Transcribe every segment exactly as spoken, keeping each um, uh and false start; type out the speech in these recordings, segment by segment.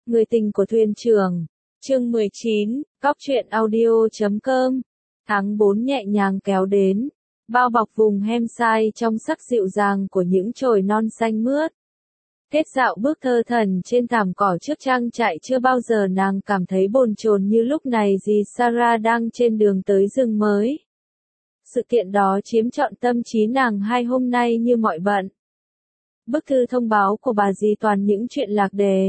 Người tình của thuyền trưởng. Chương mười chín, Cóc truyện audio chấm com. Tháng bốn nhẹ nhàng kéo đến, bao bọc vùng Hampshire trong sắc dịu dàng của những chồi non xanh mướt. Kết dạo bước thơ thần trên thảm cỏ trước trang trại, chưa bao giờ nàng cảm thấy bồn chồn như lúc này dì Sarah đang trên đường tới rừng mới. Sự kiện đó chiếm trọn tâm trí nàng hai hôm nay như mọi bận. Bức thư thông báo của bà dì toàn những chuyện lạc đề.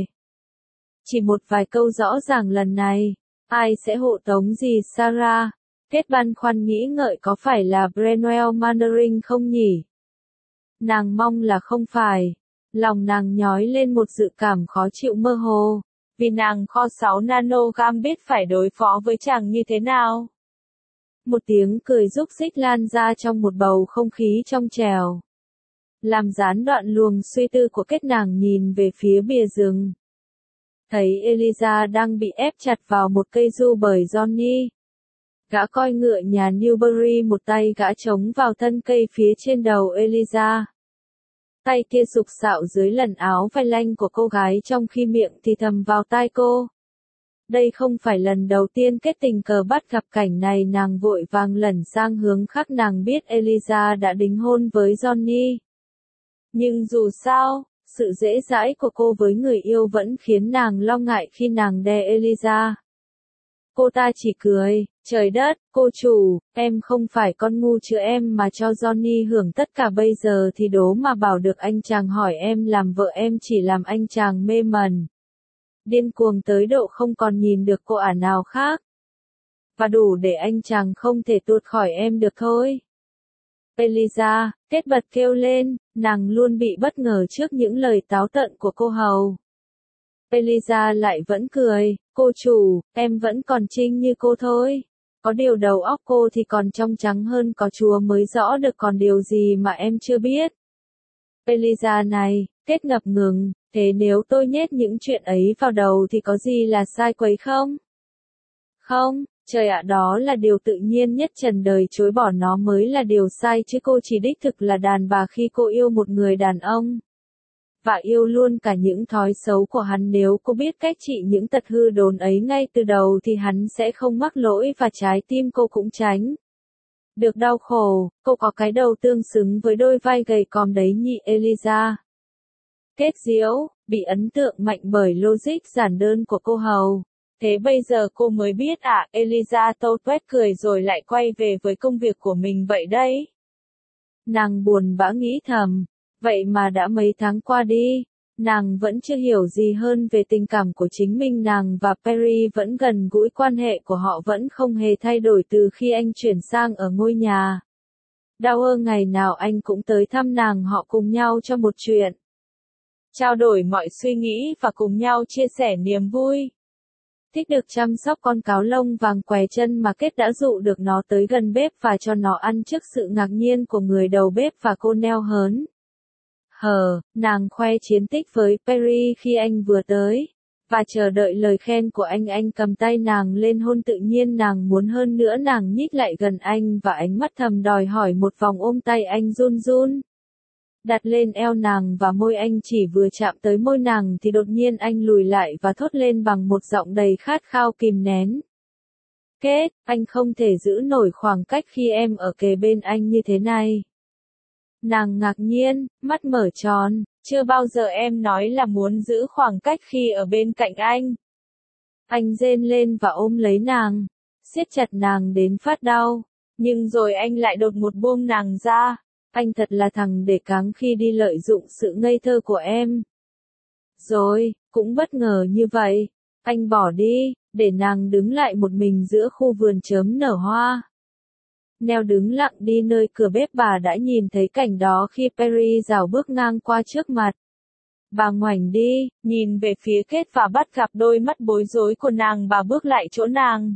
Chỉ một vài câu rõ ràng lần này, ai sẽ hộ tống dì Sarah? Kết băn khoăn nghĩ ngợi có phải là Brenwell Mandarin không nhỉ? Nàng mong là không phải. Lòng nàng nhói lên một dự cảm khó chịu mơ hồ, vì nàng kho sáu nanogam biết phải đối phó với chàng như thế nào. Một tiếng cười rúc rích lan ra trong một bầu không khí trong trẻo, làm gián đoạn luồng suy tư của Kết. Nàng nhìn về phía bìa rừng, thấy Eliza đang bị ép chặt vào một cây du bởi Johnny. Gã coi ngựa nhà Newbury một tay gã chống vào thân cây phía trên đầu Eliza. Tay kia sục sạo dưới lần áo vai lanh của cô gái trong khi miệng thì thầm vào tai cô. Đây không phải lần đầu tiên Kết tình cờ bắt gặp cảnh này. Nàng vội vàng lẩn sang hướng khác. Nàng biết Eliza đã đính hôn với Johnny. Nhưng dù sao, sự dễ dãi của cô với người yêu vẫn khiến nàng lo ngại khi nàng đè Eliza. Cô ta chỉ cười, trời đất, cô chủ, em không phải con ngu chứ, em mà cho Johnny hưởng tất cả bây giờ thì đố mà bảo được anh chàng hỏi em làm vợ, em chỉ làm anh chàng mê mẩn. Điên cuồng tới độ không còn nhìn được cô ả nào khác. Và đủ để anh chàng không thể tuột khỏi em được thôi. Eliza, Kết bật kêu lên, nàng luôn bị bất ngờ trước những lời táo tợn của cô hầu. Eliza lại vẫn cười, cô chủ, em vẫn còn trinh như cô thôi. Có điều đầu óc cô thì còn trong trắng hơn có Chúa mới rõ được còn điều gì mà em chưa biết. Eliza này, Kết ngập ngừng, thế nếu tôi nhét những chuyện ấy vào đầu thì có gì là sai quấy không? Không, trời ạ, đó là điều tự nhiên nhất trần đời, chối bỏ nó mới là điều sai chứ. Cô chỉ đích thực là đàn bà khi cô yêu một người đàn ông. Và yêu luôn cả những thói xấu của hắn. Nếu cô biết cách trị những tật hư đốn ấy ngay từ đầu thì hắn sẽ không mắc lỗi và trái tim cô cũng tránh được đau khổ. Cô có cái đầu tương xứng với đôi vai gầy còm đấy nhỉ Eliza? Kết diễu, bị ấn tượng mạnh bởi logic giản đơn của cô hầu. Thế bây giờ cô mới biết à? Eliza tâu tuét cười rồi lại quay về với công việc của mình vậy đấy. Nàng buồn bã nghĩ thầm. Vậy mà đã mấy tháng qua đi, nàng vẫn chưa hiểu gì hơn về tình cảm của chính mình. Nàng và Perry vẫn gần gũi, quan hệ của họ vẫn không hề thay đổi từ khi anh chuyển sang ở ngôi nhà. Dower ngày nào anh cũng tới thăm nàng, họ cùng nhau cho một chuyện, trao đổi mọi suy nghĩ và cùng nhau chia sẻ niềm vui. Thích được chăm sóc con cáo lông vàng què chân mà Kết đã dụ được nó tới gần bếp và cho nó ăn trước sự ngạc nhiên của người đầu bếp và cô neo hớn hờ. Nàng khoe chiến tích với Perry khi anh vừa tới, và chờ đợi lời khen của anh. Anh cầm tay nàng lên hôn tự nhiên, nàng muốn hơn nữa. Nàng nhích lại gần anh và ánh mắt thầm đòi hỏi một vòng ôm. Tay anh run run đặt lên eo nàng và môi anh chỉ vừa chạm tới môi nàng thì đột nhiên anh lùi lại và thốt lên bằng một giọng đầy khát khao kìm nén. Kết, anh không thể giữ nổi khoảng cách khi em ở kề bên anh như thế này. Nàng ngạc nhiên, mắt mở tròn, chưa bao giờ em nói là muốn giữ khoảng cách khi ở bên cạnh anh. Anh rên lên và ôm lấy nàng, siết chặt nàng đến phát đau, nhưng rồi anh lại đột ngột buông nàng ra. Anh thật là thằng để cáng khi đi lợi dụng sự ngây thơ của em. Rồi, cũng bất ngờ như vậy, anh bỏ đi, để nàng đứng lại một mình giữa khu vườn chớm nở hoa. Neo đứng lặng đi nơi cửa bếp. Bà đã nhìn thấy cảnh đó khi Perry rảo bước ngang qua trước mặt. Bà ngoảnh đi, nhìn về phía Kết và bắt gặp đôi mắt bối rối của nàng. Bà bước lại chỗ nàng,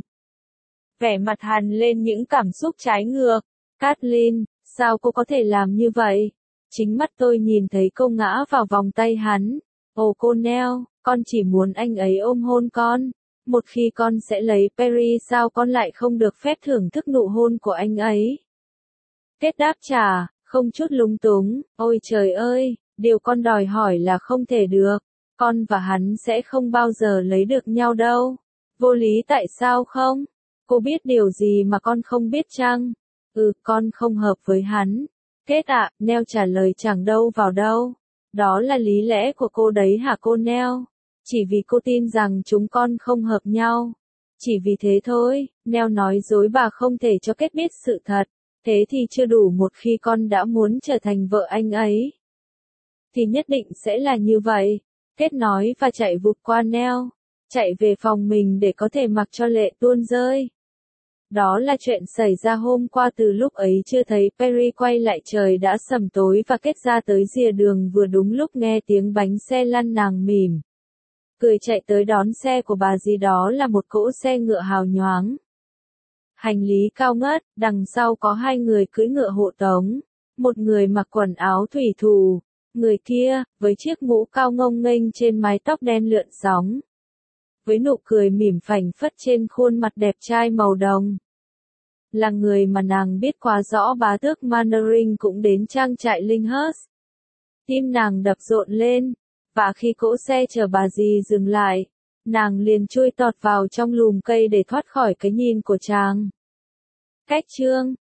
vẻ mặt hằn lên những cảm xúc trái ngược. Kathleen, sao cô có thể làm như vậy? Chính mắt tôi nhìn thấy cô ngã vào vòng tay hắn. Ồ cô Neo, con chỉ muốn anh ấy ôm hôn con. Một khi con sẽ lấy Perry, sao con lại không được phép thưởng thức nụ hôn của anh ấy? Kết đáp trả, không chút lúng túng, ôi trời ơi, điều con đòi hỏi là không thể được. Con và hắn sẽ không bao giờ lấy được nhau đâu. Vô lý tại sao không? Cô biết điều gì mà con không biết chăng? Ừ, con không hợp với hắn. Kết ạ, Nell trả lời chẳng đâu vào đâu. Đó là lý lẽ của cô đấy hả cô Nell? Chỉ vì cô tin rằng chúng con không hợp nhau. Chỉ vì thế thôi, Nell nói dối bà không thể cho Kết biết sự thật. Thế thì chưa đủ, một khi con đã muốn trở thành vợ anh ấy, thì nhất định sẽ là như vậy. Kết nói và chạy vụt qua Nell, chạy về phòng mình để có thể mặc cho lệ tuôn rơi. Đó là chuyện xảy ra hôm qua, từ lúc ấy chưa thấy Perry quay lại trời đã sầm tối và Kết ra tới rìa đường vừa đúng lúc nghe tiếng bánh xe lăn, nàng mỉm cười chạy tới đón xe của bà dì, đó là một cỗ xe ngựa hào nhoáng. Hành lý cao ngất, đằng sau có hai người cưỡi ngựa hộ tống, một người mặc quần áo thủy thủ, người kia, với chiếc mũ cao ngông nghênh trên mái tóc đen lượn sóng, với nụ cười mỉm phành phất trên khuôn mặt đẹp trai màu đồng. Là người mà nàng biết quá rõ, bá tước Mandarin cũng đến trang trại Lyndhurst. Tim nàng đập rộn lên, và khi cỗ xe chở bà dì dừng lại, nàng liền chui tọt vào trong lùm cây để thoát khỏi cái nhìn của chàng. Cách chương